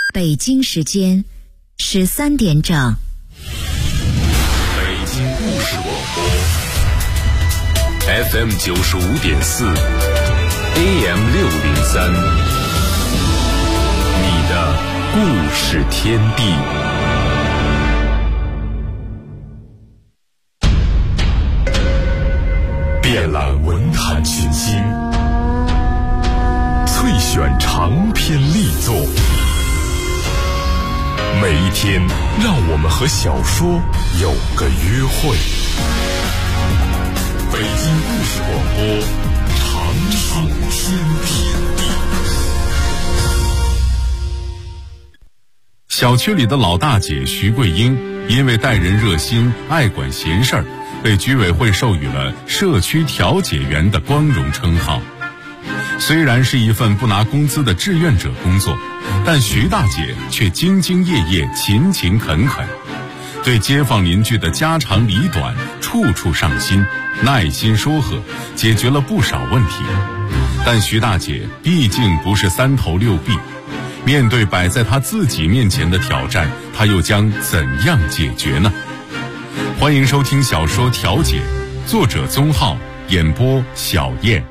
北京时间13点整。 北京故事广播 FM 95.4 AM 603，你的故事天地。遍览文坛群星，萃选长篇力作。每一天，让我们和小说有个约会。北京故事广播，长唱天地。小区里的老大姐徐桂英，因为待人热心、爱管闲事儿，被居委会授予了社区调解员的光荣称号。虽然是一份不拿工资的志愿者工作，但徐大姐却兢兢业业、勤勤恳恳，对街坊邻居的家长里短处处上心，耐心说和，解决了不少问题。但徐大姐毕竟不是三头六臂，面对摆在她自己面前的挑战，她又将怎样解决呢？欢迎收听小说《调解》，作者宗浩，演播小燕。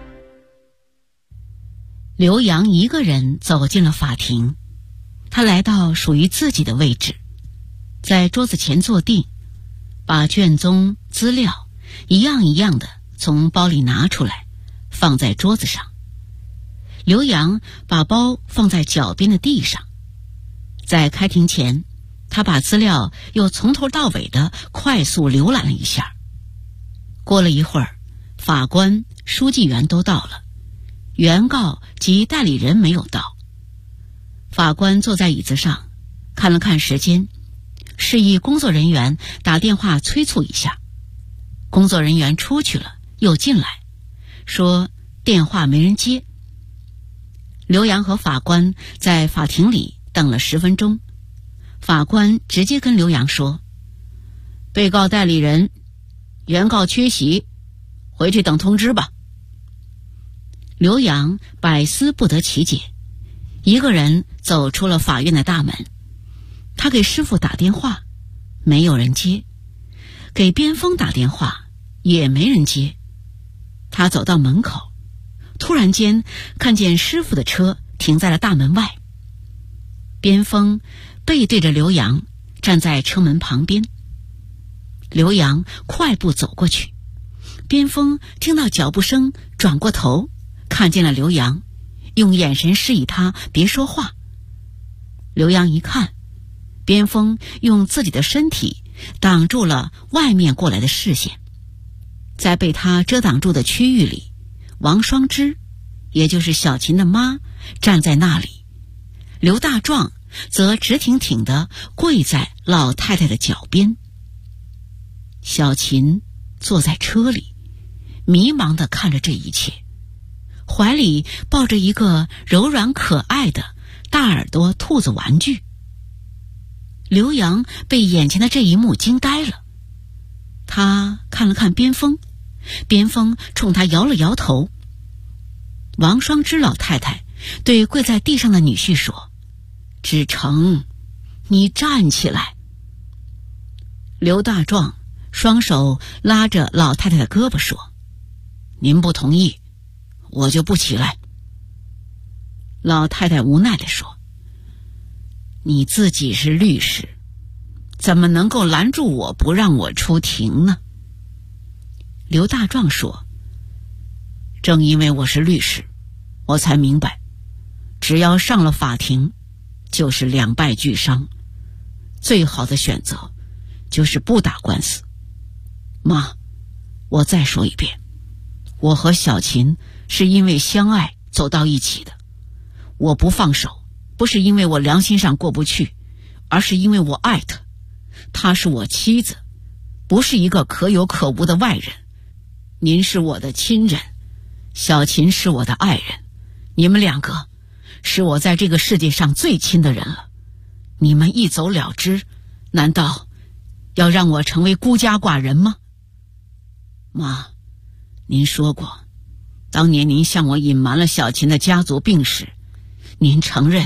刘洋一个人走进了法庭，他来到属于自己的位置，在桌子前坐定，把卷宗、资料一样一样的从包里拿出来，放在桌子上。刘洋把包放在脚边的地上，在开庭前，他把资料又从头到尾的快速浏览了一下。过了一会儿，法官、书记员都到了，原告及代理人没有到。法官坐在椅子上，看了看时间，示意工作人员打电话催促一下。工作人员出去了，又进来，说电话没人接。刘洋和法官在法庭里等了10分钟，法官直接跟刘洋说：被告代理人，原告缺席，回去等通知吧。刘洋百思不得其解，一个人走出了法院的大门。他给师傅打电话，没有人接；给边锋打电话，也没人接。他走到门口，突然间看见师傅的车停在了大门外。边锋背对着刘洋，站在车门旁边。刘洋快步走过去，边锋听到脚步声，转过头，看见了刘洋，用眼神示意他别说话。刘洋一看，边锋用自己的身体挡住了外面过来的视线。在被他遮挡住的区域里，王双枝，也就是小琴的妈，站在那里，刘大壮则直挺挺地跪在老太太的脚边。小琴坐在车里，迷茫地看着这一切，怀里抱着一个柔软可爱的大耳朵兔子玩具。刘洋被眼前的这一幕惊呆了，他看了看边锋，边锋冲他摇了摇头。王双枝老太太对跪在地上的女婿说：志成，你站起来。刘大壮双手拉着老太太的胳膊说：您不同意，我就不起来。老太太无奈地说：你自己是律师，怎么能够拦住我不让我出庭呢？刘大壮说：正因为我是律师，我才明白，只要上了法庭，就是两败俱伤，最好的选择就是不打官司。妈，我再说一遍，我和小琴是因为相爱走到一起的，我不放手，不是因为我良心上过不去，而是因为我爱她。她是我妻子，不是一个可有可无的外人。您是我的亲人，小琴是我的爱人，你们两个是我在这个世界上最亲的人了。你们一走了之，难道要让我成为孤家寡人吗？妈，您说过，当年您向我隐瞒了小琴的家族病史，您承认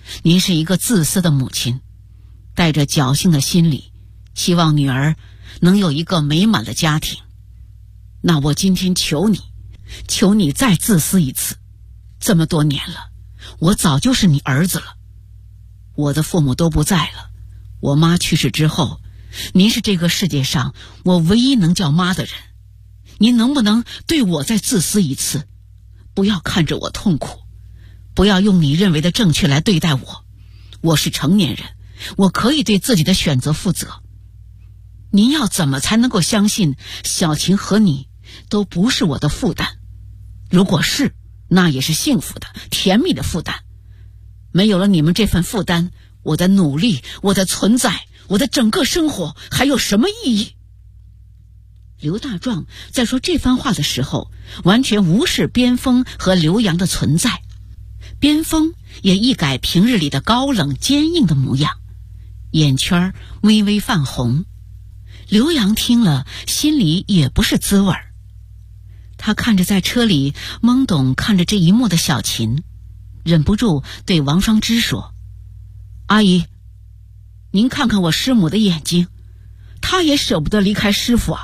您是一个自私的母亲，带着侥幸的心理，希望女儿能有一个美满的家庭。那我今天求你再自私一次。这么多年了，我早就是你儿子了。我的父母都不在了，我妈去世之后，您是这个世界上我唯一能叫妈的人。您能不能对我再自私一次？不要看着我痛苦，不要用你认为的正确来对待我。我是成年人，我可以对自己的选择负责。您要怎么才能够相信小琴和你都不是我的负担？如果是，那也是幸福的、甜蜜的负担。没有了你们这份负担，我的努力、我的存在、我的整个生活还有什么意义？刘大壮在说这番话的时候，完全无视边锋和刘洋的存在。边锋也一改平日里的高冷坚硬的模样，眼圈微微泛红。刘洋听了，心里也不是滋味儿。他看着在车里懵懂看着这一幕的小琴，忍不住对王双枝说：“阿姨，您看看我师母的眼睛，她也舍不得离开师傅啊。”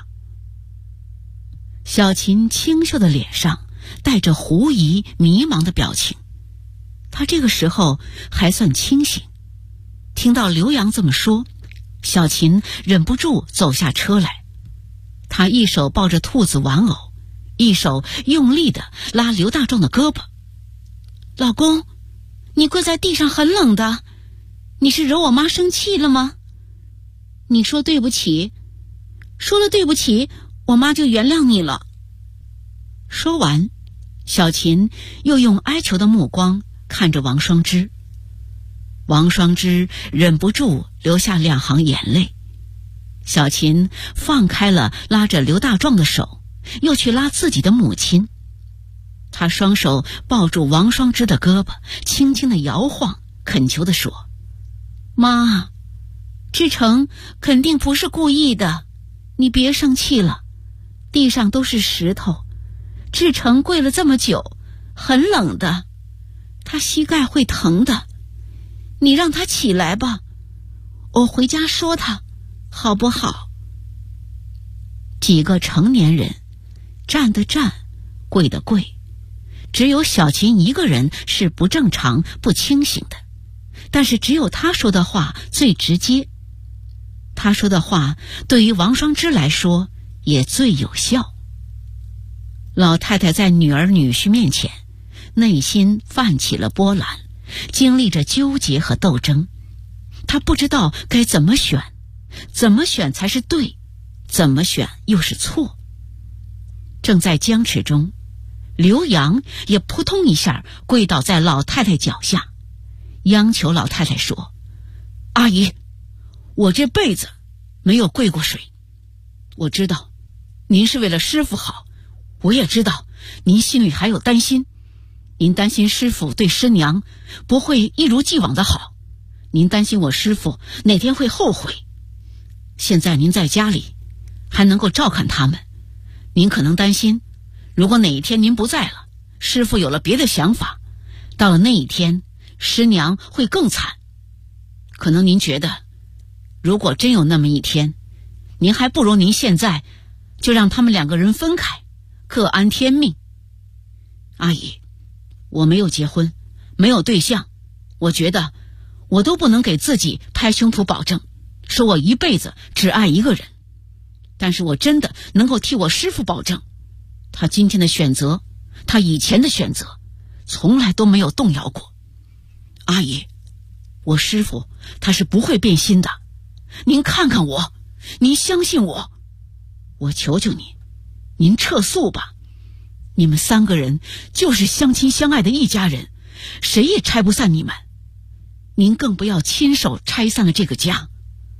小琴清秀的脸上带着狐疑迷茫的表情，她这个时候还算清醒。听到刘洋这么说，小琴忍不住走下车来。她一手抱着兔子玩偶，一手用力地拉刘大壮的胳膊。“老公，你跪在地上很冷的，你是惹我妈生气了吗？你说对不起，说了对不起，我妈就原谅你了。”说完，小琴又用哀求的目光看着王双枝。王双枝忍不住流下2行眼泪。小琴放开了拉着刘大壮的手，又去拉自己的母亲。她双手抱住王双枝的胳膊，轻轻地摇晃，恳求地说：“妈，志成肯定不是故意的，你别生气了。地上都是石头，志成跪了这么久，很冷的，他膝盖会疼的。你让他起来吧，我回家说他，好不好？”几个成年人，站的站，跪的跪，只有小琴一个人是不正常、不清醒的。但是只有他说的话最直接，他说的话对于王双枝来说也最有效。老太太在女儿女婿面前，内心泛起了波澜，经历着纠结和斗争。她不知道该怎么选，怎么选才是对，怎么选又是错。正在僵持中，刘洋也扑通一下跪倒在老太太脚下，央求老太太说：“阿姨，我这辈子没有跪过水。我知道您是为了师傅好，我也知道您心里还有担心。您担心师傅对师娘不会一如既往的好，您担心我师傅哪天会后悔。现在您在家里还能够照看他们，您可能担心，如果哪一天您不在了，师傅有了别的想法，到了那一天，师娘会更惨。可能您觉得，如果真有那么一天，您还不如您现在就让他们2个人分开，各安天命。阿姨，我没有结婚，没有对象，我觉得我都不能给自己拍胸脯保证，说我一辈子只爱一个人。但是我真的能够替我师父保证，他今天的选择，他以前的选择，从来都没有动摇过。阿姨，我师父他是不会变心的，您看看我，您相信我，我求求你，您撤诉吧。你们3个人就是相亲相爱的一家人，谁也拆不散你们，您更不要亲手拆散了这个家。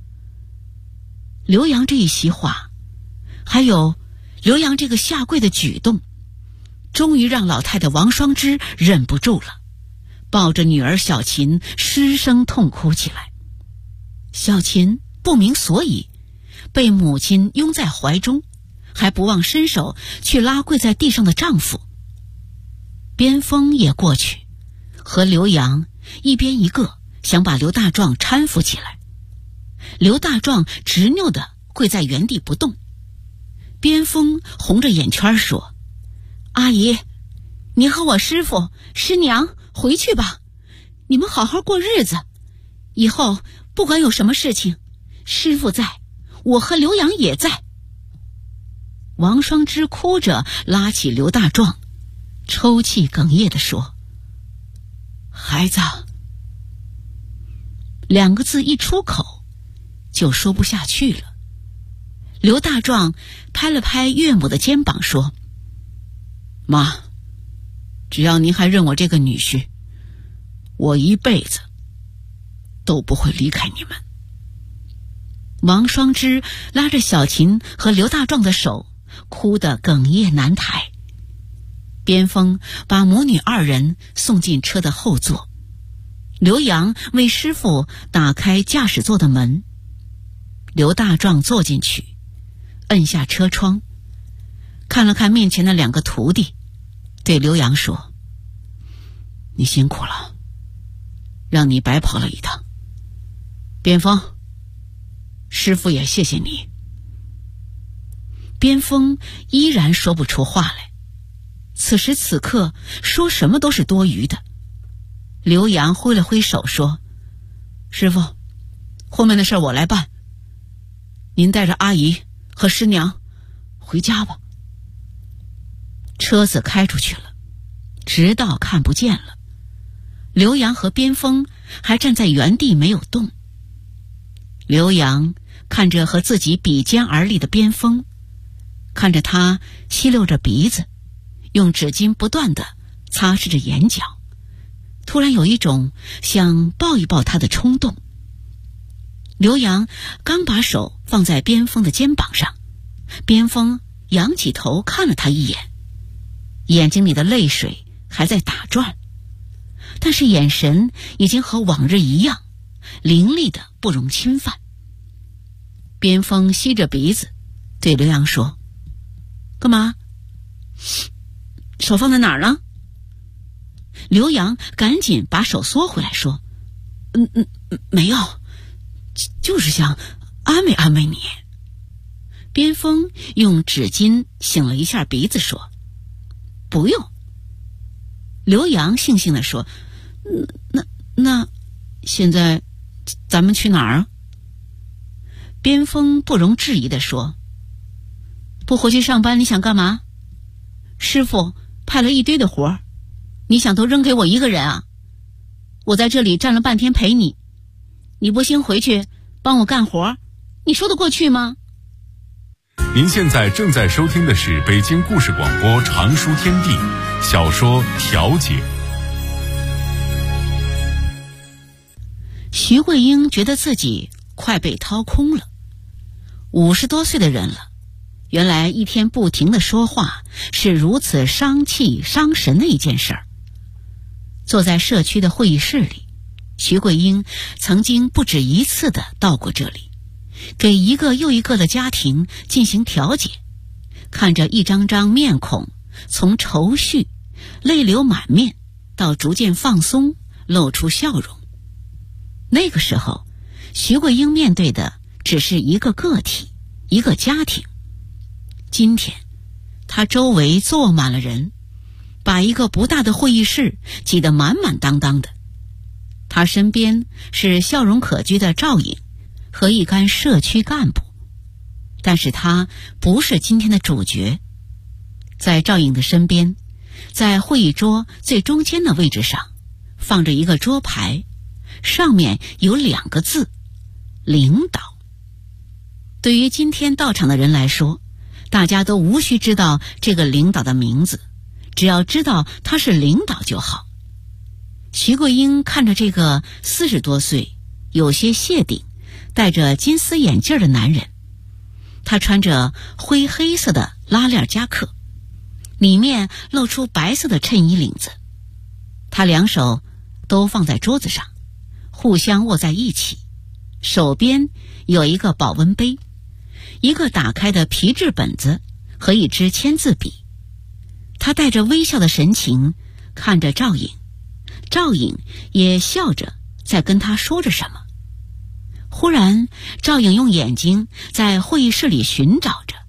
刘洋这一席话，还有刘洋这个下跪的举动，终于让老太太王双枝忍不住了，抱着女儿小琴失声痛哭起来。小琴不明所以，被母亲拥在怀中，还不忘伸手去拉跪在地上的丈夫。边锋也过去，和刘洋一边一个想把刘大壮搀扶起来。刘大壮执拗地跪在原地不动。边锋红着眼圈说：“阿姨，你和我师父师娘回去吧，你们好好过日子，以后不管有什么事情，师父在，我和刘洋也在。”王双枝哭着拉起刘大壮，抽泣哽咽地说：“孩子。”两个字一出口就说不下去了。刘大壮拍了拍岳母的肩膀说：“妈，只要您还认我这个女婿，我一辈子都不会离开你们。”王双枝拉着小琴和刘大壮的手，哭得哽咽难抬。边锋把母女二人送进车的后座，刘洋为师傅打开驾驶座的门。刘大壮坐进去，摁下车窗，看了看面前的两个徒弟，对刘洋说：“你辛苦了，让你白跑了一趟。边锋，师傅也谢谢你。”边锋依然说不出话来，此时此刻说什么都是多余的。刘洋挥了挥手说：“师傅，后面的事我来办，您带着阿姨和师娘回家吧。”车子开出去了，直到看不见了。刘洋和边锋还站在原地没有动。刘洋看着和自己比肩而立的边锋，看着他吸溜着鼻子，用纸巾不断地擦拭着眼角，突然有一种想抱一抱他的冲动。刘洋刚把手放在边锋的肩膀上，边锋仰起头看了他一眼，眼睛里的泪水还在打转，但是眼神已经和往日一样，凌厉的不容侵犯。边锋吸着鼻子对刘洋说：“干嘛？手放在哪儿呢？”刘洋赶紧把手缩回来说：“没有，就是想安慰安慰你。”边锋用纸巾擤了一下鼻子说：“不用。”刘洋悻悻地说：“那现在咱们去哪儿啊？”边锋不容置疑地说：“不回去上班你想干嘛？师傅派了一堆的活儿，你想都扔给我一个人啊？我在这里站了半天陪你，你不先回去帮我干活，你说得过去吗？” 您现在正在收听的是北京故事广播常书天地小说《调解》。 徐桂英觉得自己快被掏空了，50多岁的人了，原来一天不停的说话是如此伤气伤神的一件事儿。坐在社区的会议室里，徐桂英曾经不止一次的到过这里，给一个又一个的家庭进行调解，看着一张张面孔从愁绪泪流满面到逐渐放松露出笑容。那个时候徐桂英面对的只是一个个体，一个家庭。今天她周围坐满了人，把一个不大的会议室挤得满满当当的。她身边是笑容可掬的赵颖和一干社区干部，但是她不是今天的主角。在赵颖的身边，在会议桌最中间的位置上放着一个桌牌，上面有2个字：领导。对于今天到场的人来说，大家都无需知道这个领导的名字，只要知道他是领导就好。徐桂英看着这个40多岁有些谢顶戴着金丝眼镜的男人，他穿着灰黑色的拉链夹克，里面露出白色的衬衣领子，他2手都放在桌子上，互相握在一起，手边有一个保温杯，一个打开的皮质本子和一支签字笔。他带着微笑的神情看着赵颖， 赵颖也笑着在跟他说着什么。忽然，赵颖用眼睛在会议室里寻找着。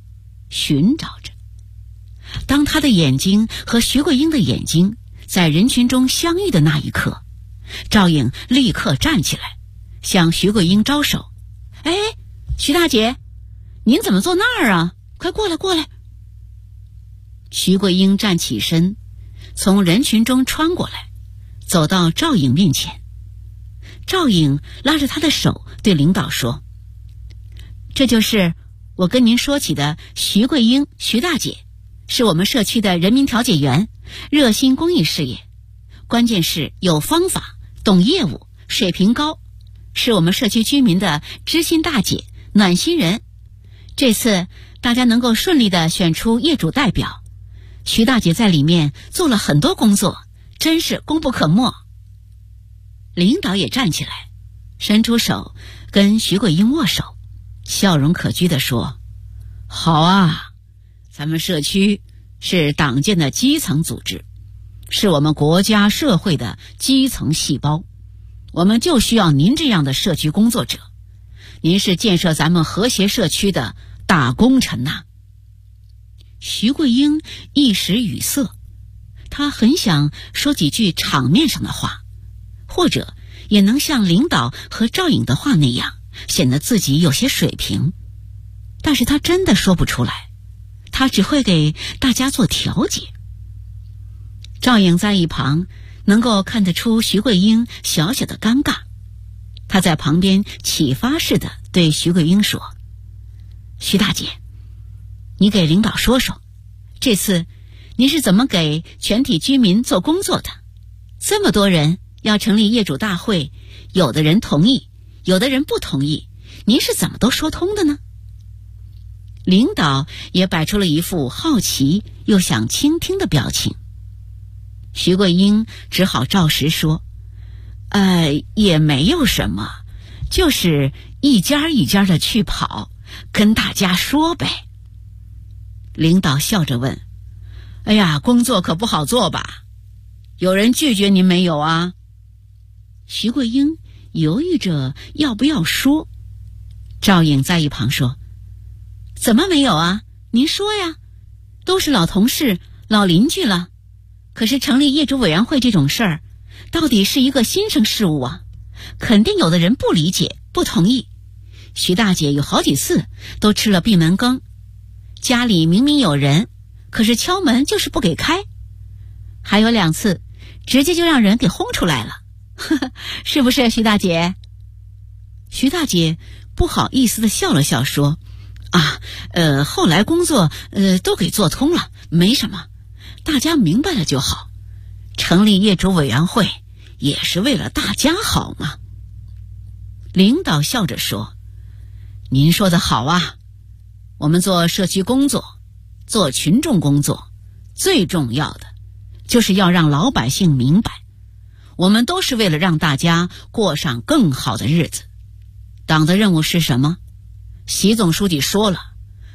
当他的眼睛和徐桂英的眼睛在人群中相遇的那一刻，赵颖立刻站起来，向徐桂英招手：“哎，徐大姐，您怎么坐那儿啊？快过来过来。”徐桂英站起身，从人群中穿过来，走到赵颖面前。赵颖拉着他的手对领导说：“这就是我跟您说起的徐桂英，徐大姐，是我们社区的人民调解员，热心公益事业，关键是有方法，懂业务，水平高，是我们社区居民的知心大姐，暖心人。这次大家能够顺利地选出业主代表，徐大姐在里面做了很多工作，真是功不可没。”领导也站起来，伸出手跟徐桂英握手，笑容可掬地说：“好啊，咱们社区是党建的基层组织，是我们国家社会的基层细胞，我们就需要您这样的社区工作者，您是建设咱们和谐社区的大功臣呐。”徐桂英一时语塞，她很想说几句场面上的话，或者也能像领导和赵颖的话那样显得自己有些水平，但是她真的说不出来，她只会给大家做调解。赵颖在一旁能够看得出徐桂英小小的尴尬，她在旁边启发似的对徐桂英说：“徐大姐，你给领导说说，这次您是怎么给全体居民做工作的？这么多人要成立业主大会，有的人同意，有的人不同意，您是怎么都说通的呢？”领导也摆出了一副好奇又想倾听的表情。徐桂英只好照实说：“也没有什么，就是一家一家的去跑，跟大家说呗。”领导笑着问：“哎呀，工作可不好做吧？有人拒绝您没有啊？”徐桂英犹豫着要不要说。赵颖在一旁说：“怎么没有啊？您说呀，都是老同事、老邻居了。可是成立业主委员会这种事儿，到底是一个新生事物啊，肯定有的人不理解、不同意。徐大姐有好几次都吃了闭门羹，家里明明有人，可是敲门就是不给开，还有2次直接就让人给轰出来了，是不是徐大姐？”徐大姐不好意思地笑了笑说：“后来工作都给做通了，没什么，大家明白了就好。成立业主委员会也是为了大家好嘛。”领导笑着说：“您说的好啊，我们做社区工作，做群众工作，最重要的就是要让老百姓明白，我们都是为了让大家过上更好的日子。党的任务是什么？习总书记说了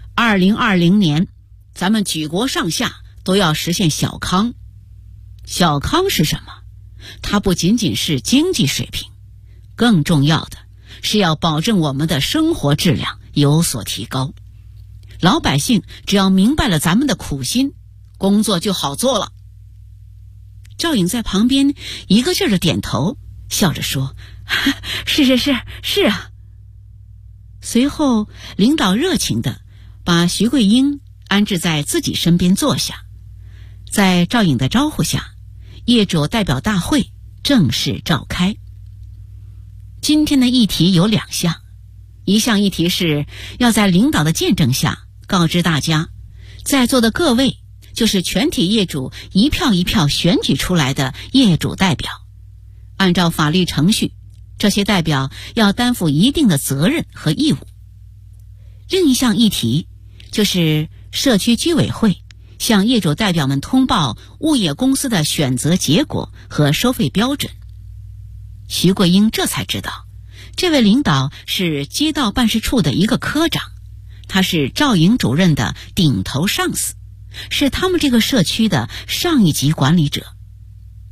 ，2020年咱们举国上下都要实现小康。小康是什么？它不仅仅是经济水平，更重要的是要保证我们的生活质量有所提高。老百姓只要明白了咱们的苦心，工作就好做了。”赵颖在旁边一个劲儿的点头，笑着说：“是啊。”随后领导热情地把徐桂英安置在自己身边坐下。在赵颖的招呼下，业主代表大会正式召开。今天的议题有2项，一项议题是要在领导的见证下告知大家，在座的各位就是全体业主一票一票选举出来的业主代表，按照法律程序，这些代表要担负一定的责任和义务。另一项议题就是社区居委会向业主代表们通报物业公司的选择结果和收费标准。徐桂英这才知道，这位领导是街道办事处的一个科长，他是赵颖主任的顶头上司，是他们这个社区的上一级管理者。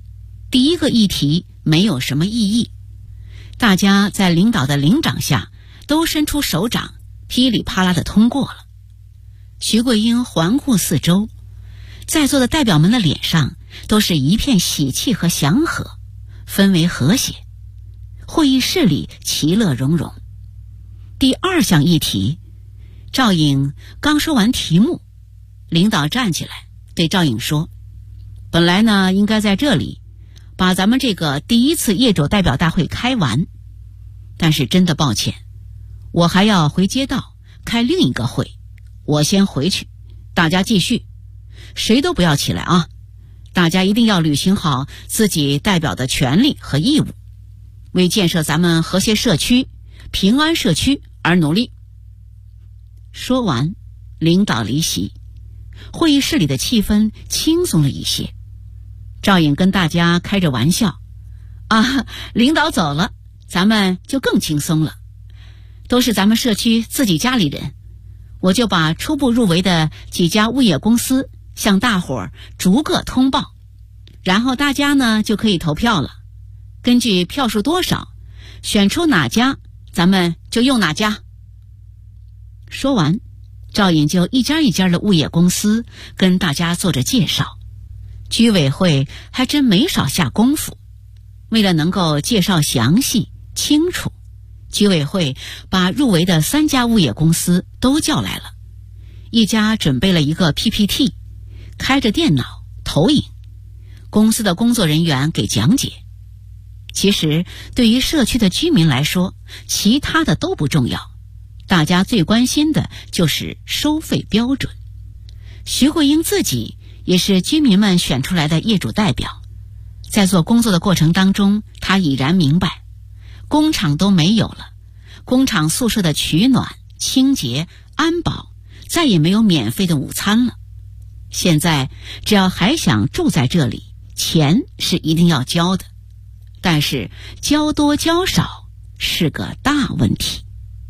第一个议题没有什么意义，大家在领导的领掌下都伸出手掌，噼里啪啦地通过了。徐桂英环顾四周，在座的代表们的脸上都是一片喜气和祥和，氛围和谐，会议室里其乐融融。第二项议题，赵颖刚说完题目，领导站起来对赵颖说，本来呢应该在这里把咱们这个第一次业主代表大会开完，但是真的抱歉，我还要回街道开另一个会，我先回去，大家继续，谁都不要起来啊！大家一定要履行好自己代表的权利和义务，为建设咱们和谐社区、平安社区而努力。说完，领导离席，会议室里的气氛轻松了一些。赵颖跟大家开着玩笑，领导走了，咱们就更轻松了，都是咱们社区自己家里人，我就把初步入围的几家物业公司向大伙儿逐个通报，然后大家呢就可以投票了，根据票数多少选出哪家，咱们就用哪家。说完，赵颖就一家一家的物业公司跟大家做着介绍。居委会还真没少下功夫，为了能够介绍详细清楚，居委会把入围的3家物业公司都叫来了，一家准备了一个 PPT， 开着电脑投影，公司的工作人员给讲解。其实对于社区的居民来说，其他的都不重要，大家最关心的就是收费标准。徐桂英自己也是居民们选出来的业主代表，在做工作的过程当中，他已然明白，工厂都没有了，工厂宿舍的取暖、清洁、安保再也没有免费的午餐了。现在只要还想住在这里，钱是一定要交的，但是交多交少是个大问题。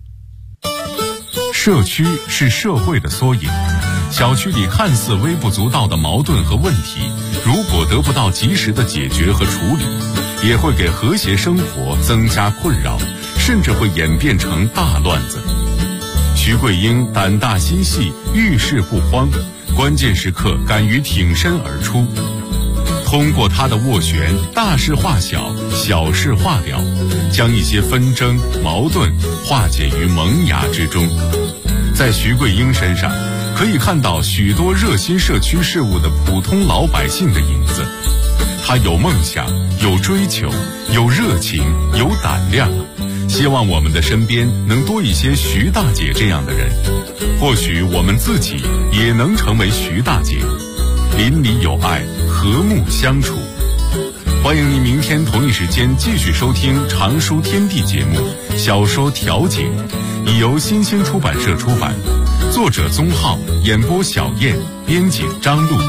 社区是社会的缩影，小区里看似微不足道的矛盾和问题，如果得不到及时的解决和处理，也会给和谐生活增加困扰，甚至会演变成大乱子。徐桂英胆大心细，遇事不慌，关键时刻敢于挺身而出。通过他的斡旋，大事化小，小事化了，将一些纷争、矛盾化解于萌芽之中。在徐桂英身上，可以看到许多热心社区事务的普通老百姓的影子。他有梦想，有追求，有热情，有胆量。希望我们的身边能多一些徐大姐这样的人，或许我们自己也能成为徐大姐，邻里有爱，和睦相处。欢迎您明天同一时间继续收听《常书天地》节目《小说调解》，已由新兴出版社出版，作者宗浩，演播小燕，编辑张璐。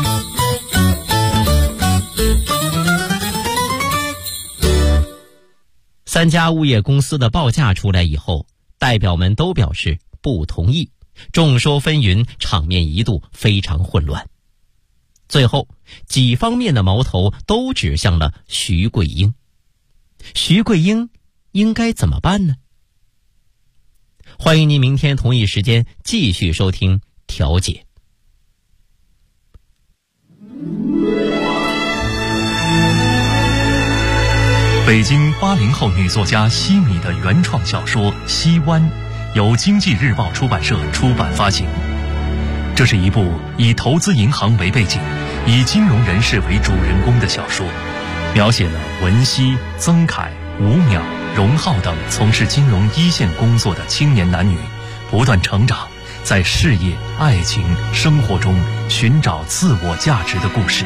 3家物业公司的报价出来以后，代表们都表示不同意，众说纷纭，场面一度非常混乱。最后，几方面的矛头都指向了徐桂英。徐桂英应该怎么办呢？欢迎您明天同一时间继续收听调解。 北京80后女作家西米的原创小说《西湾》，由经济日报出版社出版发行。这是一部以投资银行为背景，以金融人士为主人公的小说，描写了文熙、曾凯、吴淼、荣浩等从事金融一线工作的青年男女不断成长，在事业、爱情、生活中寻找自我价值的故事。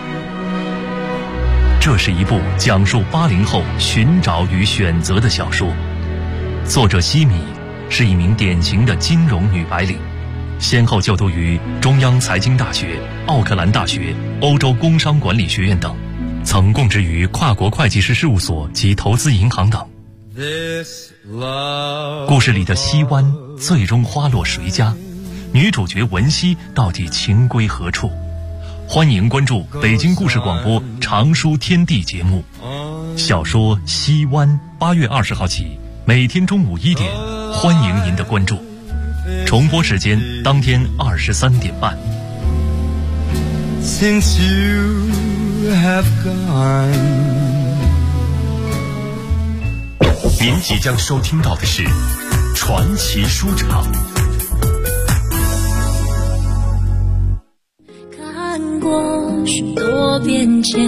这是一部讲述80后寻找与选择的小说。作者西米是一名典型的金融女白领，先后就读于中央财经大学、奥克兰大学、欧洲工商管理学院等，曾供职于跨国会计师事务所及投资银行等。故事里的西湾最终花落谁家？女主角文熙到底情归何处？ 欢迎关注北京故事广播常书天地节目。小说《西湾》8月20号起，每天中午1点，欢迎您的关注。重播时间当天23点半。 Since you have gone， 您即将收听到的是传奇书场。 看过许多变迁，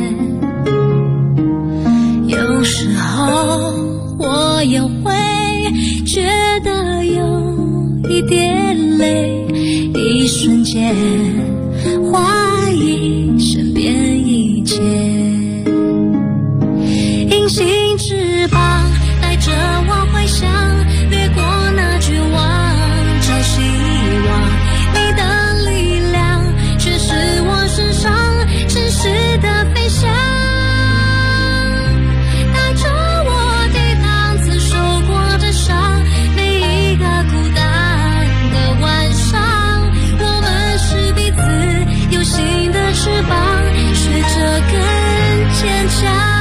有时候我也会觉得有一点累，一瞬间怀疑身边一切。隐形翅膀带着我回想，掠过那绝望，找希望。你的力量却是我身上真实的飞翔，带着我抵挡曾受过的伤，每一个孤单的晚上，我们是彼此有新的翅膀，学着更坚强。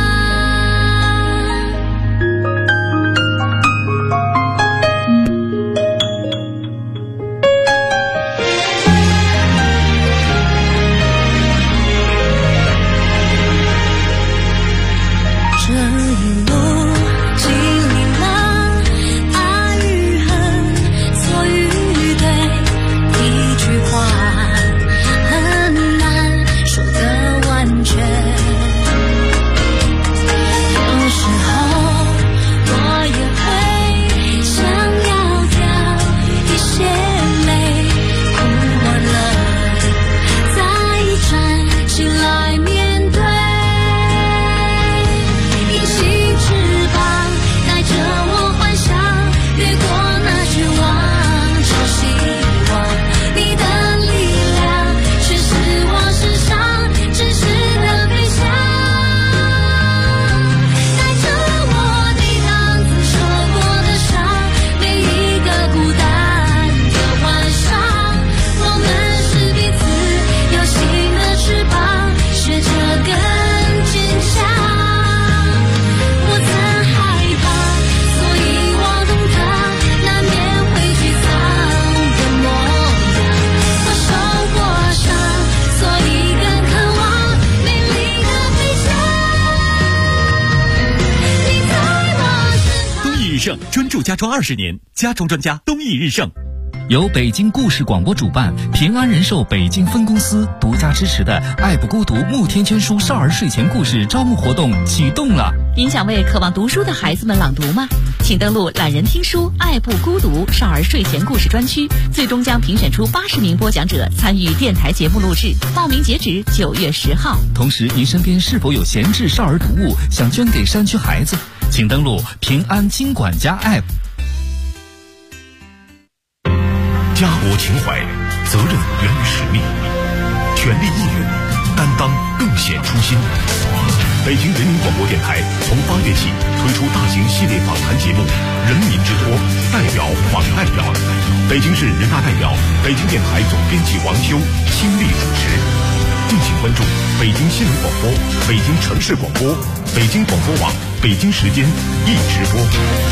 专注家装20年，家装专家东益日盛。 由北京故事广播主办，平安人寿北京分公司独家支持的爱不孤独慕天圈书少儿睡前故事招募活动启动了。 您想为渴望读书的孩子们朗读吗？请登录懒人听书爱不孤独少儿睡前故事专区，最终将评选出80名播讲者参与电台节目录制，报名截止9月10号。 同时，您身边是否有闲置少儿读物想捐给山区孩子？请登录平安金管家 App。 家国情怀，责任源于使命，全力义勇，担当更显初心。北京人民广播电台从8月起推出大型系列访谈节目《人民之托》，代表访代表。北京市人大代表、北京电台总编辑王修亲力主持。敬请关注北京新闻广播、北京城市广播、北京广播网、北京时间一直播。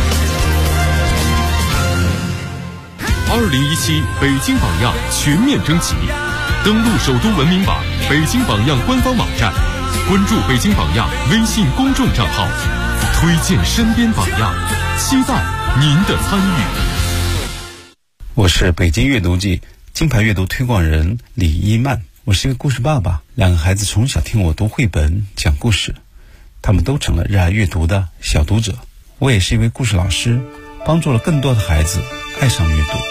2017北京榜样全面征集，登录首都文明榜、北京榜样官方网站，关注北京榜样微信公众账号，推荐身边榜样，期待您的参与。 我是北京阅读季金牌阅读推广人李一曼，我是一个故事爸爸，2个孩子从小听我读绘本讲故事，他们都成了热爱阅读的小读者。我也是一位故事老师，帮助了更多的孩子爱上阅读。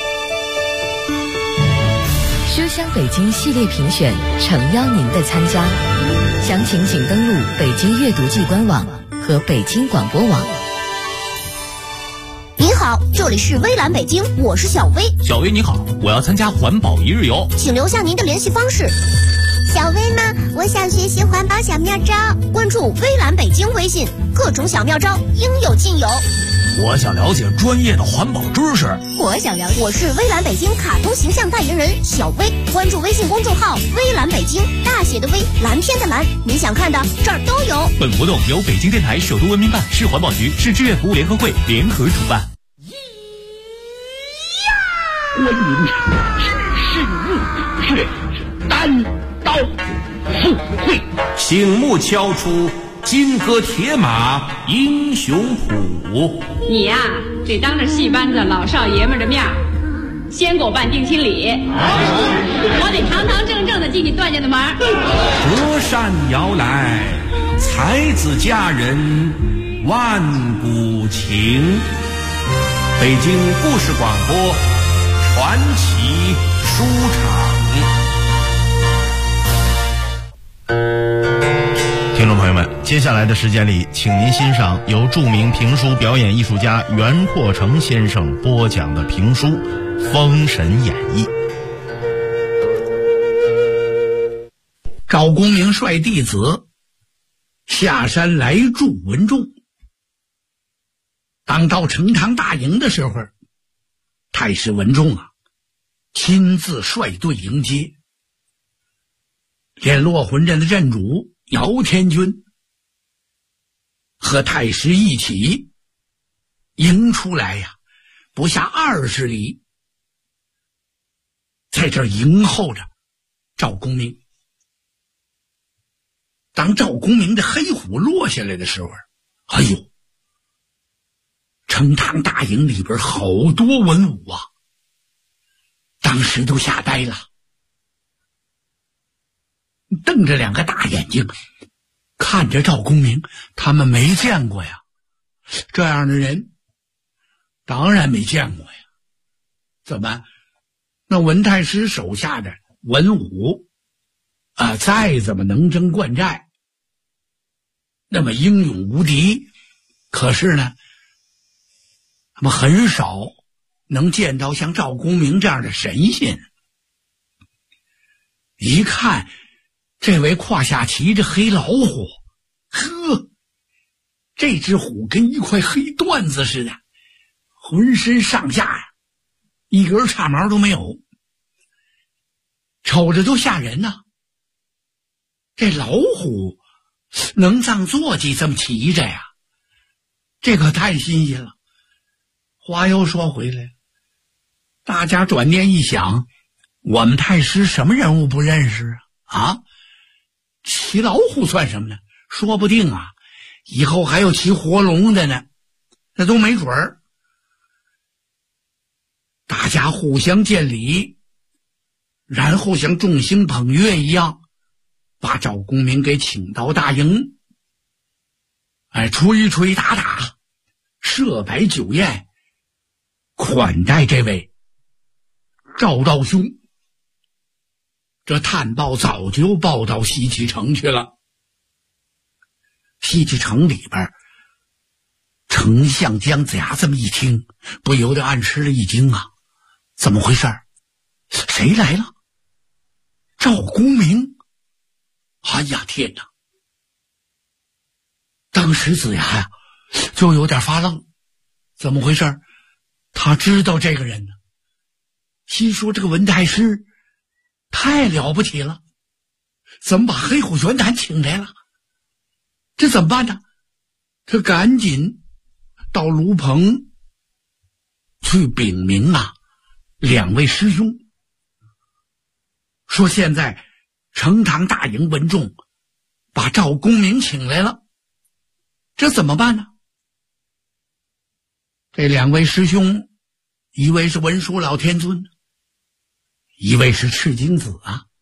书香北京系列评选诚邀您的参加，详情请登录北京阅读季官网和北京广播网。 您好，这里是微蓝北京，我是小薇。 小薇你好，我要参加环保1日游， 请留下您的联系方式。 小薇呢，我想学习环保小妙招， 关注微蓝北京微信。 各种小妙招应有尽有。 我想了解专业的环保知识。 我想了解，我是微蓝北京卡通形象代言人小薇，关注微信公众号微蓝北京，大写的微，蓝天的蓝，你想看的这儿都有。 本活动由北京电台首都文明办、市环保局、市志愿服务联合会联合主办。 观音知世物，却单刀赴会。 醒目敲出金戈铁马英雄谱。 你呀，得当着戏班子老少爷们的面先给我办定亲礼，我得堂堂正正的进你段家的门。 隔山摇来，才子佳人万古情。北京故事广播传奇书场。 听众朋友们，接下来的时间里，请您欣赏由著名评书表演艺术家袁阔成先生播讲的评书《封神演义》。 赵公明率弟子下山来助文仲。当到成堂大营的时候，太师文仲亲自率队迎接，连落魂阵的阵主姚天军和太师一起迎出来不下20里，在这儿迎候着赵公明。当赵公明的黑虎落下来的时候，哎呦，成堂大营里边好多文武当时都吓呆了，瞪着两个大眼睛看着赵公明。他们没见过这样的人，当然没见过怎么那文太师手下的文武再怎么能征惯战，那么英勇无敌，可是呢他们很少能见到像赵公明这样的神仙。一看这位胯下骑着黑老虎，这只虎跟一块黑缎子似的，浑身上下一根叉毛都没有，瞅着都吓人这老虎能当坐骑这么骑着这可太新鲜了。话又说回来，大家转念一想，我们太师什么人物不认识骑老虎算什么呢？说不定以后还有骑活龙的呢，那都没准儿。大家互相见礼，然后像众星捧月一样把赵公明给请到大营，吹吹打打，设摆酒宴，款待这位赵道兄。这探报早就报到西岐城去了。西岐城里边，丞相姜子牙这么一听，不由得暗吃了一惊怎么回事？谁来了？赵公明！哎呀天哪！当时子牙就有点发愣，怎么回事？他知道这个人呢，心说这个文太师太了不起了，怎么把黑虎玄坛请来了？这怎么办呢？他赶紧到卢棚去禀明两位师兄，说现在成堂大营文仲把赵公明请来了，这怎么办呢？这两位师兄，一位是文殊老天尊，一位是赤精子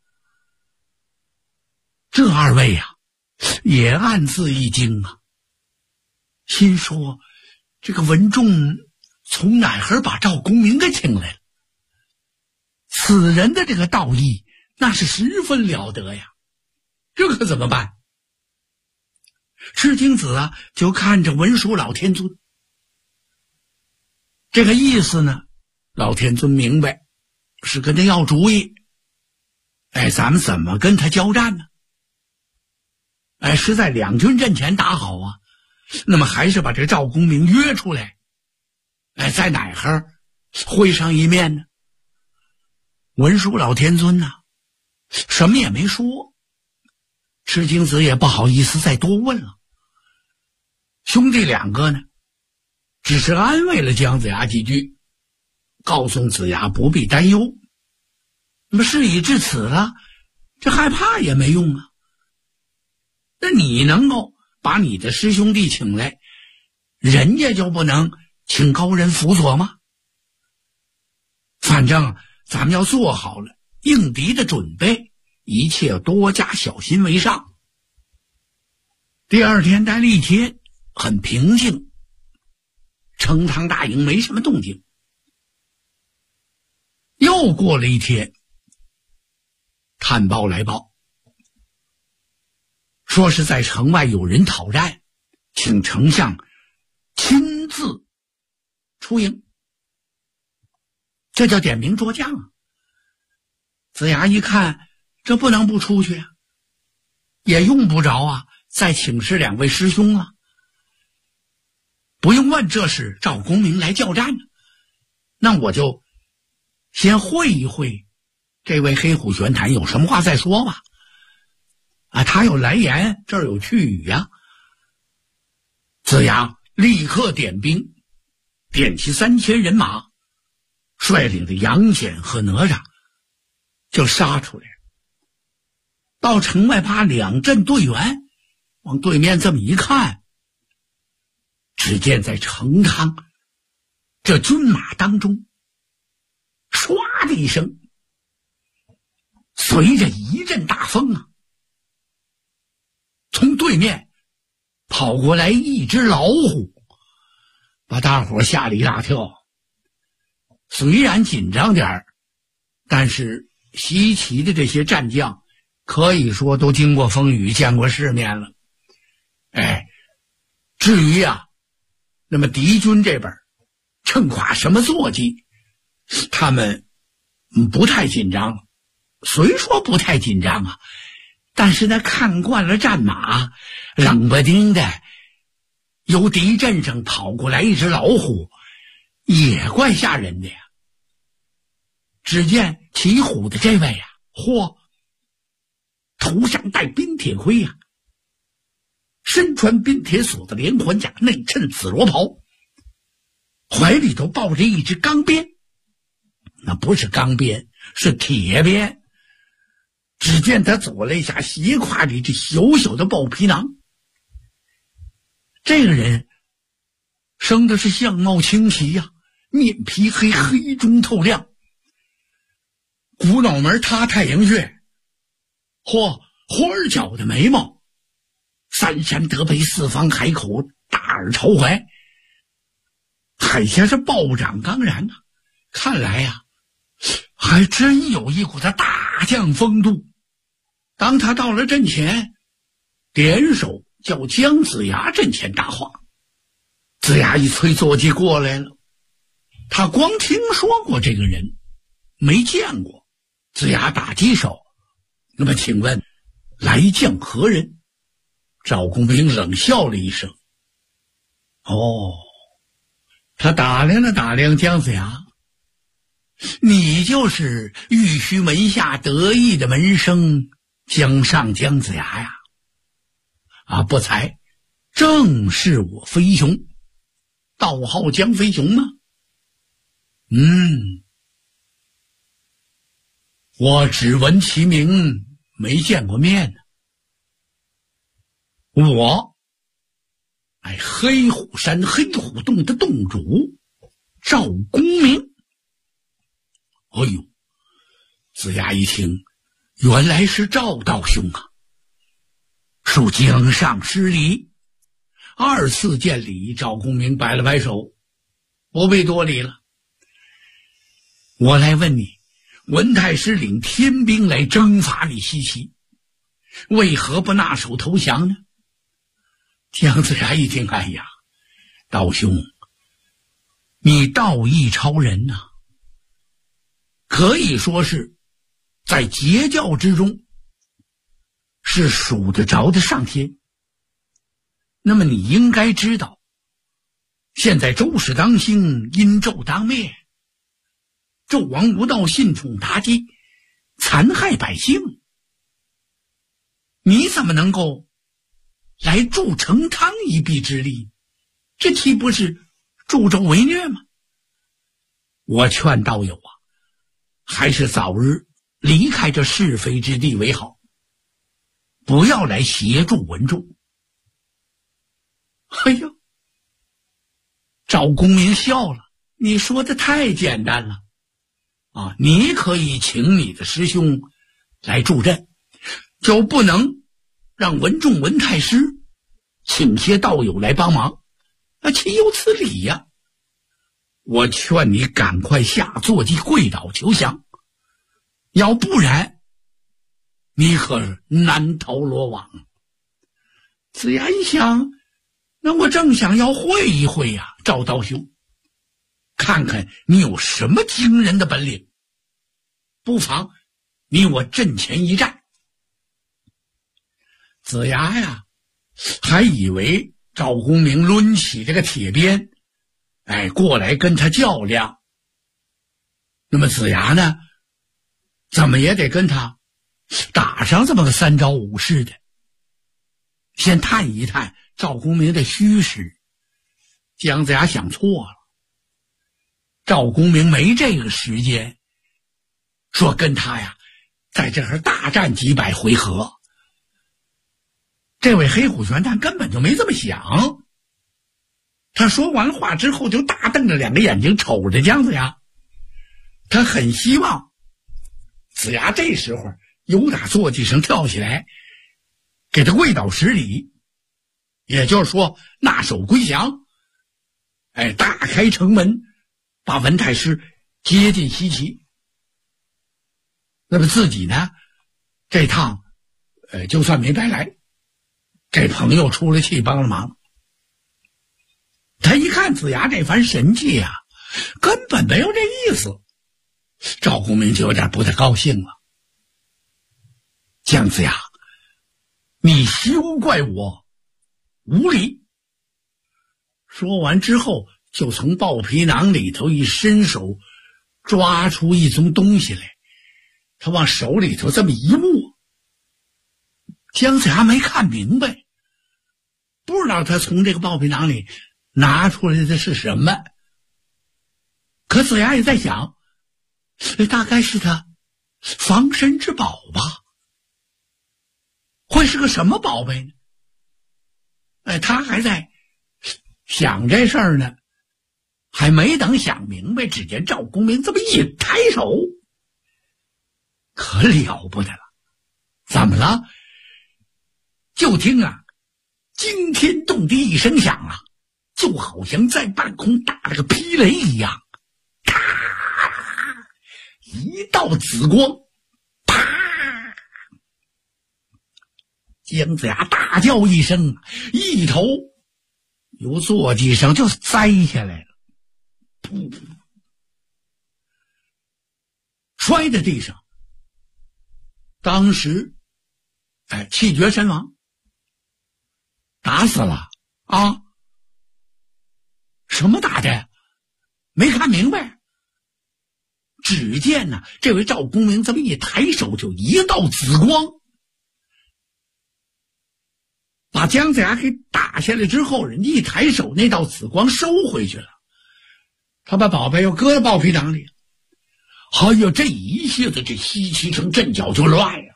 这二位也暗自一惊心说这个文仲从哪儿把赵公明给请来了？此人的这个道义那是十分了得这可怎么办？赤精子就看着文殊老天尊，这个意思呢，老天尊明白，是跟他要主意。咱们怎么跟他交战呢？是在两军阵前打好那么还是把这赵公明约出来，在哪儿会上一面呢？文殊老天尊呐，什么也没说。赤精子也不好意思再多问了。兄弟两个呢，只是安慰了姜子牙几句，告诉子牙不必担忧。那么事已至此了，这害怕也没用啊。那你能够把你的师兄弟请来，人家就不能请高人辅佐吗？反正咱们要做好了应敌的准备，一切多加小心为上。第二天待了一天，很平静，成汤大营没什么动静。又过了一天，探报来报，说是在城外有人讨战，请丞相亲自出营，这叫点名捉将啊。子牙一看，这不能不出去啊，也用不着啊再请示两位师兄了。不用问，这是赵公明来叫战呢，那我就先会一会这位黑虎玄坛，有什么话再说吧。他有来言，这儿有去语呀。子牙立刻点兵，点起3000人马，率领着杨戬和哪吒就杀出来了。到城外把两阵队员往对面这么一看，只见在成汤这军马当中，唰的一声，随着一阵大风啊，从对面跑过来一只老虎，把大伙吓了一大跳。虽然紧张点儿，但是西岐的这些战将可以说都经过风雨，见过世面了。至于那么敌军这边趁垮什么坐骑，他们不太紧张。虽说不太紧张啊，但是那看惯了战马，冷不丁的由敌阵上跑过来一只老虎，也怪吓人的呀。只见骑虎的这位头上戴冰铁盔呀，身穿冰铁锁的连环甲，内衬紫罗袍，怀里头抱着一支钢鞭，那不是钢鞭，是铁鞭。只见他左肋下斜挎着一只小小的豹皮囊。这个人生的是相貌清奇呀，面皮黑，黑中透亮，骨脑门塌太阳穴，花儿角的眉毛，三山得北，四方海口，大耳朝怀，海下是暴涨刚然啊。看来还真有一股子大将风度。当他到了阵前，点手叫姜子牙阵前搭话。子牙一催坐骑过来了，他光听说过这个人，没见过。子牙打击手，那么请问来将何人？赵公明冷笑了一声。他打量了打量姜子牙，你就是玉虚门下得意的门生姜尚姜子牙呀？不才，正是我飞熊，道号姜飞熊吗？我只闻其名，没见过面呢。我黑虎山黑虎洞的洞主赵公明。子牙一听，原来是赵道兄啊，恕姜尚失礼。二次见礼，赵公明摆了摆手，不必多礼了。我来问你，文太师领天兵来征伐你西岐，为何不纳手投降呢？姜子牙一听，道兄，你道义超人呐，可以说是在截教之中是数得着的上天。 那么你应该知道，现在周氏当兴，殷纣当灭，纣王无道，信宠妲己，残害百姓，你怎么能够来助成汤一臂之力？这岂不是助纣为虐吗？我劝道友啊，还是早日离开这是非之地为好，不要来协助文仲。哎呀，赵公明笑了，你说的太简单了啊！你可以请你的师兄来助阵，就不能让文仲文太师请些道友来帮忙，岂有此理呀！我劝你赶快下坐骑跪倒求降，要不然你可是难逃罗网。子牙一想，那我正想要会一会呀，赵道兄，看看你有什么惊人的本领，不妨你我阵前一战。子牙呀，还以为赵公明抡起这个铁鞭，过来跟他较量。那么子牙呢，怎么也得跟他打上这么个3招5式的，先探一探赵公明的虚实。姜子牙想错了，赵公明没这个时间说跟他呀在这儿大战几百回合。这位黑虎玄丹根本就没这么想，他说完话之后就大瞪着2个眼睛瞅着姜子牙，他很希望子牙这时候由打坐骑上跳起来给他跪倒10礼，也就是说纳手归降，大开城门把文太师接进西岐。那么自己呢，这趟就算没白来，给朋友出了气帮了忙。他一看子牙这番神气啊，根本没有这意思，赵公明就有点不太高兴了。姜子牙，你休怪我无礼。说完之后，就从豹皮囊里头一伸手，抓出一宗东西来，他往手里头这么一握。姜子牙没看明白，不知道他从这个豹皮囊里拿出来的是什么。可子牙也在想，大概是他防身之宝吧，会是个什么宝贝呢？他还在想这事儿呢，还没等想明白，只见赵公明这么一抬手，可了不得了。怎么了？就听啊，惊天动地一声响啊，就好像在半空打了个霹雷一样，啪！一道紫光，啪！姜子牙大叫一声，一头由坐骑上就栽下来了，噗，摔在地上。当时气绝身亡，打死了啊！什么打的？没看明白。只见呢，这位赵公明这么一抬手，就一道紫光把姜子牙给打下来之后，人家一抬手，那道紫光收回去了，他把宝贝又搁在豹皮囊里。哎呦，这一下子这西岐城阵脚就乱了。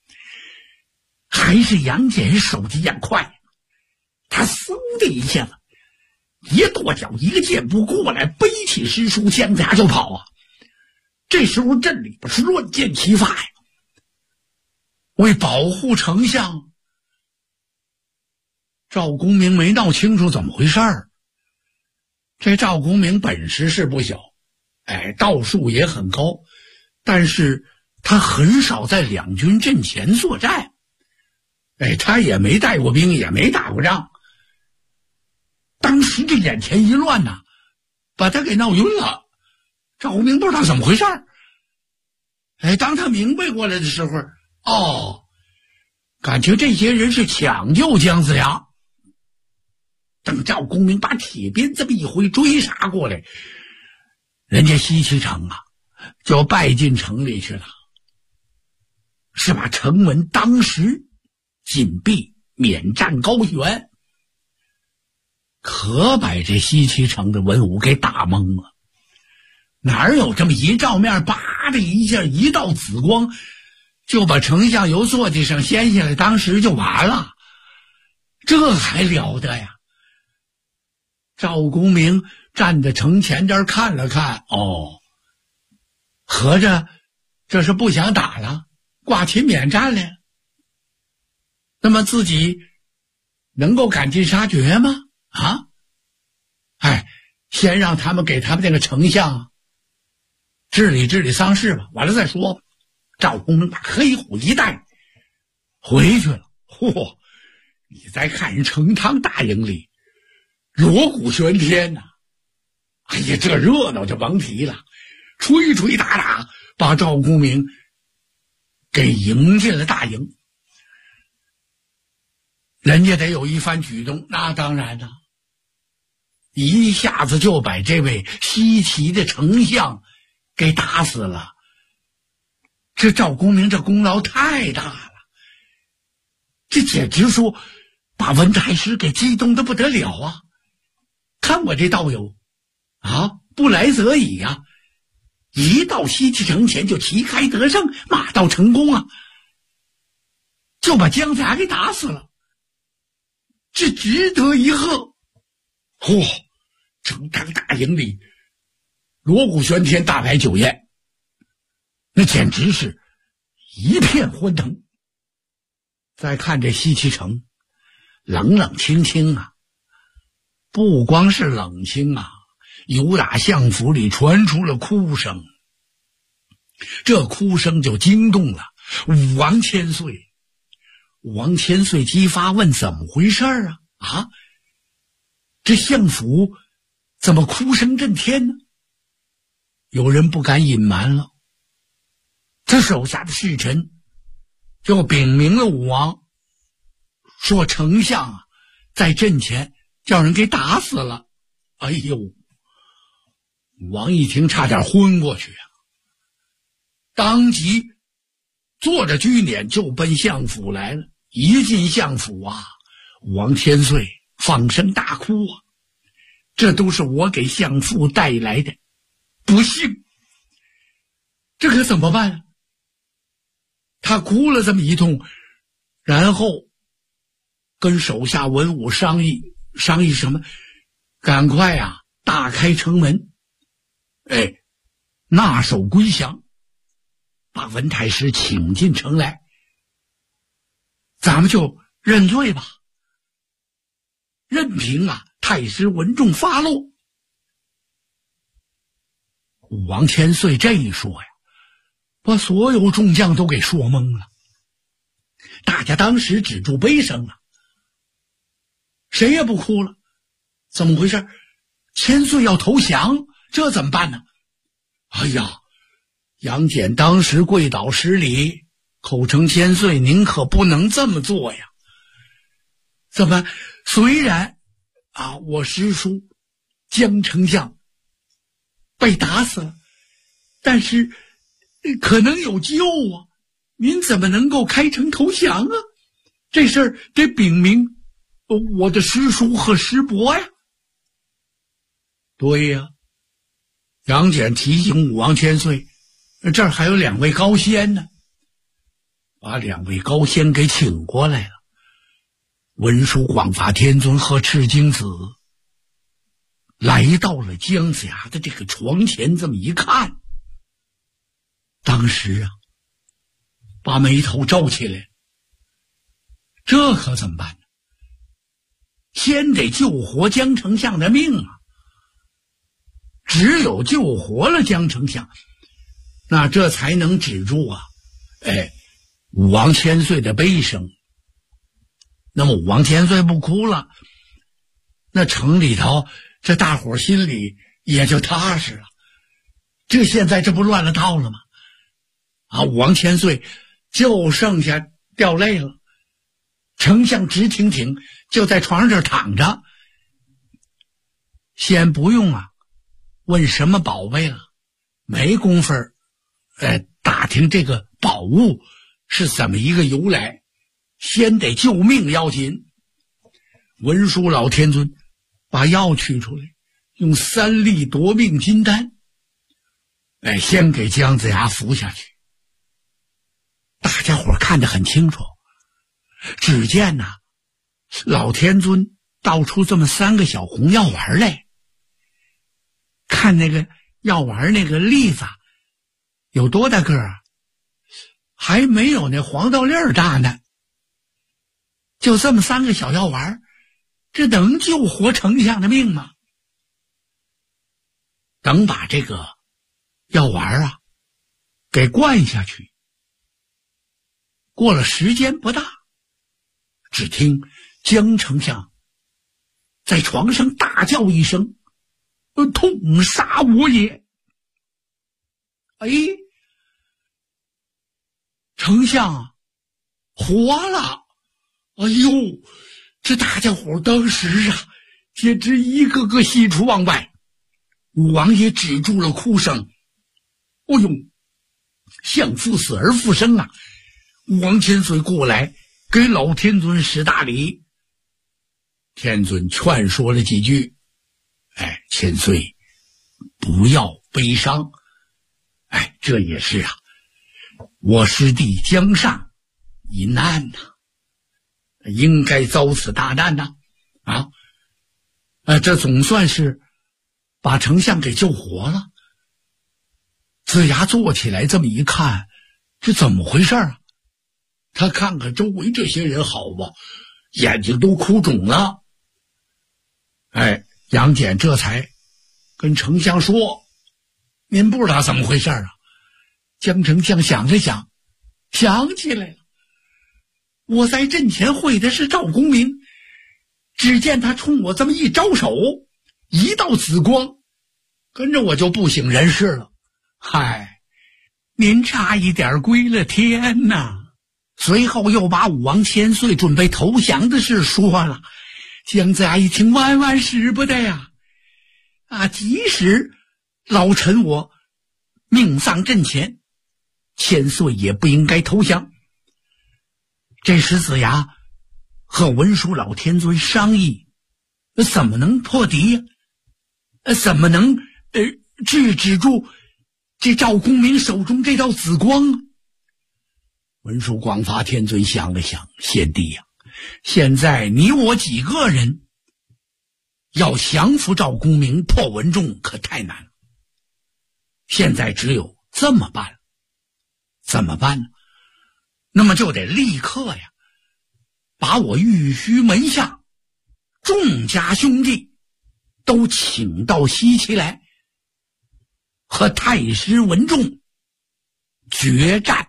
还是杨戬手疾眼快，他嗖的一下子一跺脚，一个箭步过来，背起师叔姜子牙就跑啊！这时候阵里边是乱箭齐发呀。为保护丞相，赵公明没闹清楚怎么回事儿。这赵公明本事是不小，道术也很高，但是他很少在两军阵前作战，他也没带过兵，也没打过仗。当时这眼前一乱呐，把他给闹晕了。赵公明不知道怎么回事儿。当他明白过来的时候，感觉这些人是抢救姜子牙。 等赵公明把铁鞭这么一挥，追杀过来，人家西岐城啊就败进城里去了，是把城门当时紧闭，免战高悬，可把这西岐城的文武给打懵了。哪有这么一照面，叭的一下，一道紫光就把丞相由坐骑上掀下来，当时就完了，这还了得呀！赵公明站在城前这儿看了看，合着这是不想打了，挂旗免战了。那么自己能够赶尽杀绝吗？先让他们给他们这个丞相治理治理丧事吧，完了再说吧。赵公明把黑虎一带回去了。你再看人成汤大营里锣鼓喧天呐，这热闹就甭提了，吹吹打打把赵公明给迎进了大营。人家得有一番举动，那当然了，一下子就把这位西岐的丞相给打死了。这赵公明这功劳太大了，这简直说把文太师给激动得不得了啊！看我这道友不来则已呀，一到西岐城前就旗开得胜，马到成功啊，就把姜子牙给打死了，这值得一贺。成汤大营里锣鼓喧天，大摆酒宴，那简直是一片欢腾。再看这西岐城冷冷清清啊，不光是冷清啊，由打相府里传出了哭声，这哭声就惊动了武王千岁。武王千岁激发问怎么回事啊？这相府怎么哭声震天呢？有人不敢隐瞒了，他手下的侍臣就禀明了武王，说丞相在阵前叫人给打死了。武王一听差点昏过去当即坐着车辇就奔相府来了。一进相府武王千岁放声大哭这都是我给相父带来的不幸，这可怎么办？他哭了这么一通，然后跟手下文武商议什么，赶快大开城门，纳首归降，把文太师请进城来，咱们就认罪吧，任凭太师文仲发落。武王千岁这一说把所有众将都给说懵了，大家当时止住悲声谁也不哭了。怎么回事？千岁要投降，这怎么办呢？杨戬当时跪倒施礼，口称千岁您可不能这么做呀。怎么虽然我师叔姜丞相被打死了，但是可能有救您怎么能够开城投降这事儿得禀明我的师叔和师伯呀。对呀，杨戬提醒武王千岁，这儿还有2位高仙呢，把2位高仙给请过来了。文殊广法天尊和赤精子来到了姜子牙的这个床前，这么一看，当时把眉头皱起来，这可怎么办呢？先得救活姜丞相的命只有救活了姜丞相，那这才能止住武王千岁的悲声。那么武王千岁不哭了，那城里头这大伙心里也就踏实了。这现在这不乱了套了吗？武王千岁就剩下掉泪了，丞相直挺挺就在床上这躺着， 先不用问什么宝贝了，没工夫打听这个宝物是怎么一个由来，先得救命要紧。文殊老天尊把药取出来，用3粒夺命金丹，先给姜子牙服下去。大家伙看得很清楚，只见老天尊倒出这么3个小红药丸来，看那个药丸那个粒子有多大个儿，还没有那黄豆粒儿大呢。就这么3个小药丸，这能救活丞相的命吗？等把这个药丸给灌下去，过了时间不大，只听姜丞相在床上大叫一声：“痛杀我也！”丞相活了！哎呦，这大家伙当时简直一个个喜出望外。武王也止住了哭声。哎呦，相父死而复生啊！武王千岁过来给老天尊施大礼。天尊劝说了几句，千岁不要悲伤，这也是我师弟姜尚一难应该遭此大难这总算是把丞相给救活了。子牙坐起来这么一看，这怎么回事他看看周围这些人，好吧，眼睛都哭肿了。杨戬这才跟丞相说：“您不知道怎么回事姜丞相想了想，想起来了，我在阵前会的是赵公明，只见他冲我这么一招手，一道紫光，跟着我就不省人事了。您差一点归了天呐！”随后又把武王千岁准备投降的事说了。姜子牙一听，万万使不得呀！即使老臣我命丧阵前，千岁也不应该投降。这时子牙和文殊老天尊商议，怎么能破敌呀？怎么能制止住这赵公明手中这道紫光啊？文殊广发天尊想了想，先帝现在你我几个人要降服赵公明破文仲可太难了，现在只有这么办了。怎么办呢？那么就得立刻把我玉虚门下众家兄弟都请到西岐来，和太师文仲决战。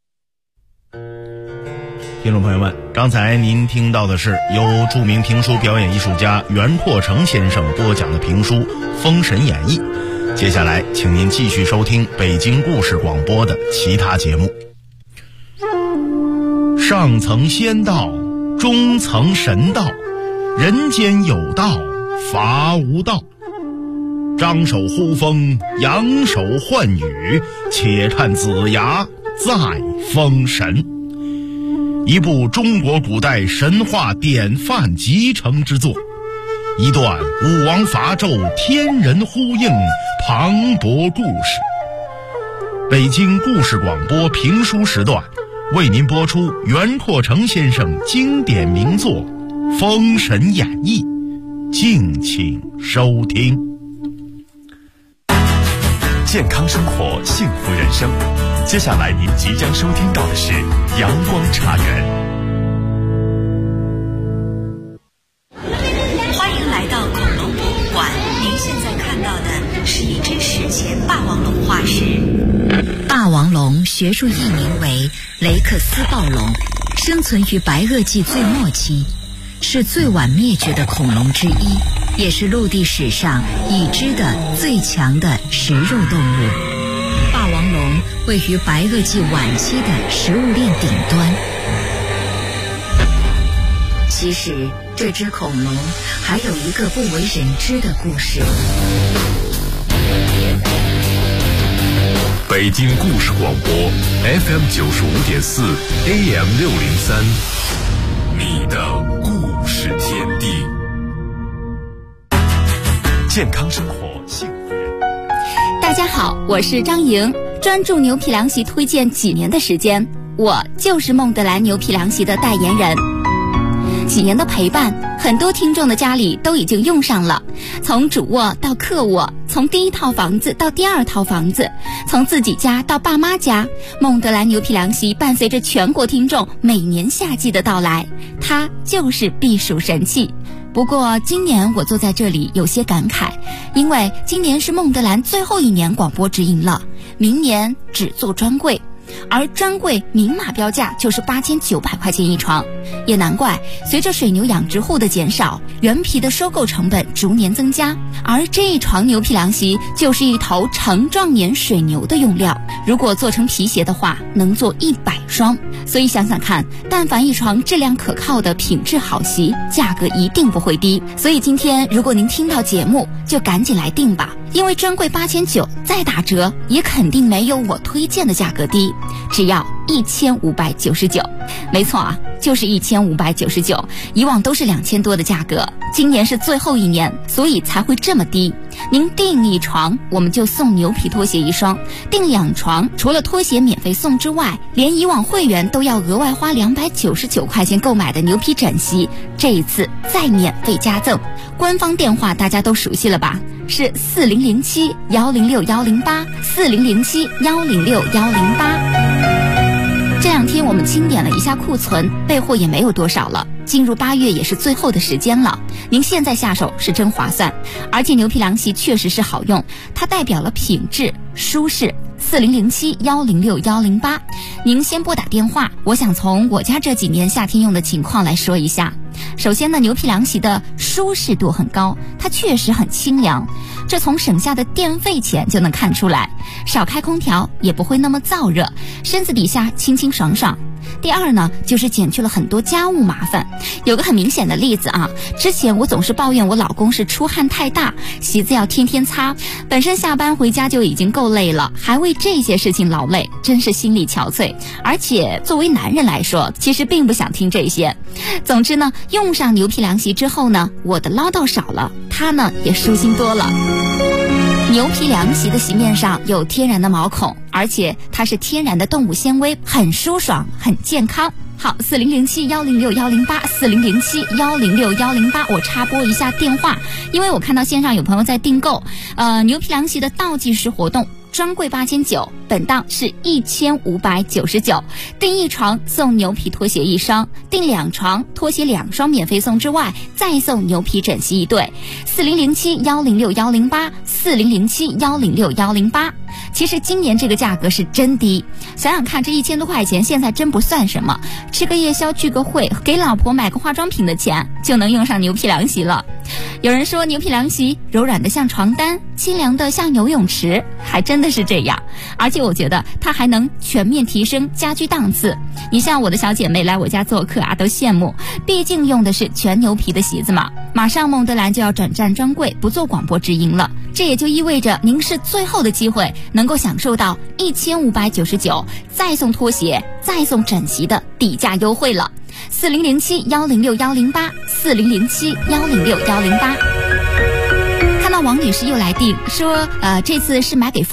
听众朋友们，刚才您听到的是由著名评书表演艺术家袁阔成先生播讲的评书《封神演义》。接下来请您继续收听北京故事广播的其他节目。上层仙道，中层神道，人间有道，伐无道。张手呼风，扬手唤雨，且看子牙再封神。一部中国古代神话典范集成之作，一段武王伐纣天人呼应磅礴故事。北京故事广播评书时段为您播出袁阔成先生经典名作《封神演义》，敬请收听。 健康生活，幸福人生。接下来您即将收听到的是阳光茶园。 欢迎来到恐龙博物馆，您现在看到的是一只史前霸王龙化石。霸王龙学术译名为雷克斯暴龙，生存于白垩纪最末期，是最晚灭绝的恐龙之一，也是陆地史上已知的最强的食肉动物。霸王龙位于白垩纪晚期的食物链顶端。其实这只恐龙还有一个不为人知的故事。 北京故事广播 FM 95.4 AM 603，你的故事天地。健康生活，幸福人。 大家好，我是张莹，专注牛皮凉席推荐几年的时间，我就是梦德兰牛皮凉席的代言人。几年的陪伴，很多听众的家里都已经用上了，从主卧到客卧，从第一套房子到第二套房子，从自己家到爸妈家，梦德兰牛皮凉席伴随着全国听众每年夏季的到来，它就是避暑神器。不过今年我坐在这里有些感慨，因为今年是梦德兰最后一年广播直营了，明年只做专柜，而专柜明码标价就是8900块钱一床，也难怪随着水牛养殖户的减少，原皮的收购成本逐年增加，而这一床牛皮凉席就是一头成壮年水牛的用料，如果做成皮鞋的话，能做100双。所以想想看，但凡一床质量可靠的品质好席，价格一定不会低。所以今天如果您听到节目，就赶紧来订吧，因为专柜8900再打折也肯定没有我推荐的价格低，只要1599。没错啊，就是1599，以往都是2000多的价格，今年是最后一年，所以才会这么低。您订一床，我们就送牛皮拖鞋1双；订2床，除了拖鞋免费送之外，连以往会员都要额外花299块钱购买的牛皮枕席，这一次再免费加赠。官方电话大家都熟悉了吧？是4007-106108，4007-106108。这2天我们清点了一下库存，备货也没有多少了，进入8月也是最后的时间了，您现在下手是真划算。而且牛皮凉席确实是好用，它代表了品质、舒适。4007-106108，您先拨打电话，我想从我家这几年夏天用的情况来说一下。首先呢，牛皮凉席的舒适度很高，它确实很清凉，这从省下的电费钱就能看出来，少开空调也不会那么燥热，身子底下清清爽爽。第二呢，就是减去了很多家务麻烦。有个很明显的例子啊，之前我总是抱怨我老公是出汗太大，席子要天天擦，本身下班回家就已经够累了，还为这些事情劳累，真是心力憔悴。而且作为男人来说，其实并不想听这些。总之呢，用上牛皮凉席之后呢，我的唠叨少了，他呢也舒心多了。牛皮凉席的席面上有天然的毛孔，而且它是天然的动物纤维，很舒爽，很健康。好，4007-106108，4007-106108，我插播一下电话，因为我看到线上有朋友在订购，牛皮凉席的倒计时活动。专柜8900，本档是1599，订1床送牛皮拖鞋1双，订2床拖鞋2双免费送之外，再送牛皮枕席1对。4007-106108，4007-106108。其实今年这个价格是真低，想想看，这1000多块钱现在真不算什么，吃个夜宵聚个会，给老婆买个化妆品的钱就能用上牛皮凉席了。有人说牛皮凉席柔软的像床单，清凉的像游泳池，还真的是这样。而且我觉得它还能全面提升家居档次。你像我的小姐妹来我家做客啊，都羡慕，毕竟用的是全牛皮的席子嘛。马上梦德兰就要转战专柜，不做广播直营了，这也就意味着您是最后的机会能够享受到1599再送拖鞋再送枕席的底价优惠了。4007-106108，4007-106108。看到王女士又来订，说这次是买给父